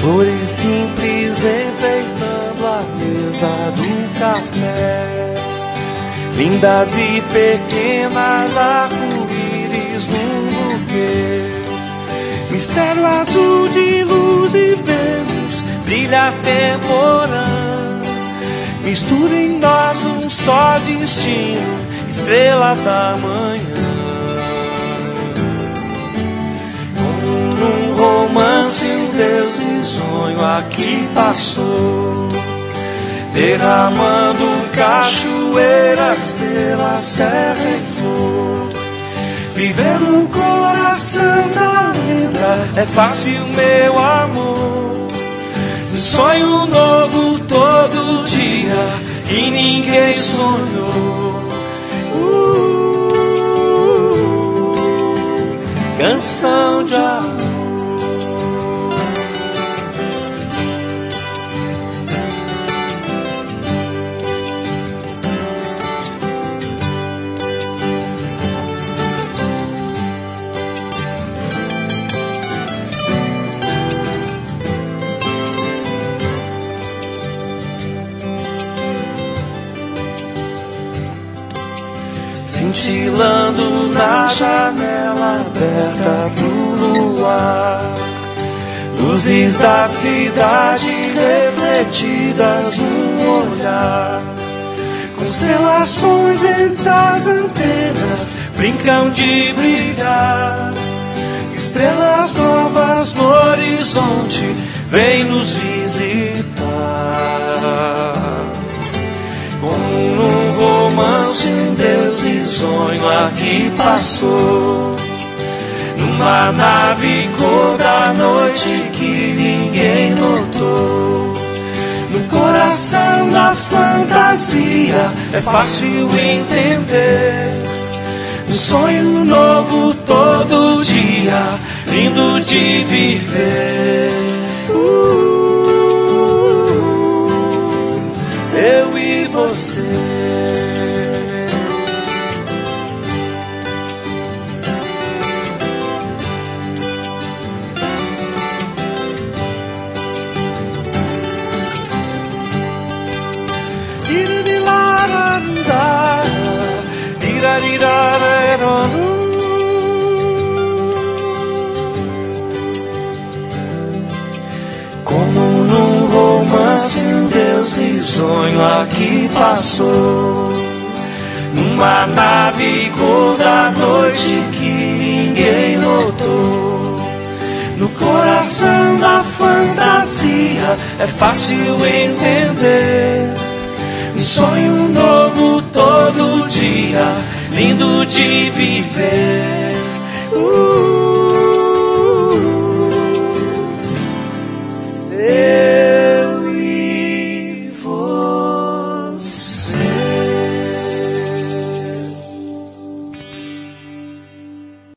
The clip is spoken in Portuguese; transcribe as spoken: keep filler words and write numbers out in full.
flores simples enfeitando a mesa do café, lindas e pequenas arco-íris num buquê. Mistério azul de luz e Vênus brilha temporã, mistura em nós um só destino, estrela da manhã. Como num romance, um Deus risonho aqui passou, derramando cachoeiras pela serra e flor. Viver no coração da lenda é fácil, meu amor. Um sonho novo todo dia e ninguém sonhou. Uh, canção de amor. Cintilando na janela aberta do luar, luzes da cidade refletidas num olhar. Constelações entre as antenas brincam de brilhar, estrelas novas no horizonte vêm nos visitar. Como num romance, um Deus risonho aqui passou, numa nave cor da noite que ninguém notou. No coração da fantasia é fácil entender, um sonho novo todo dia, lindo de viver. uh, Eu e você. Como num romance, um Deus risonho aqui passou, numa nave cor da noite que ninguém notou. No coração da fantasia é fácil entender, um sonho novo todo dia, lindo de viver. uh.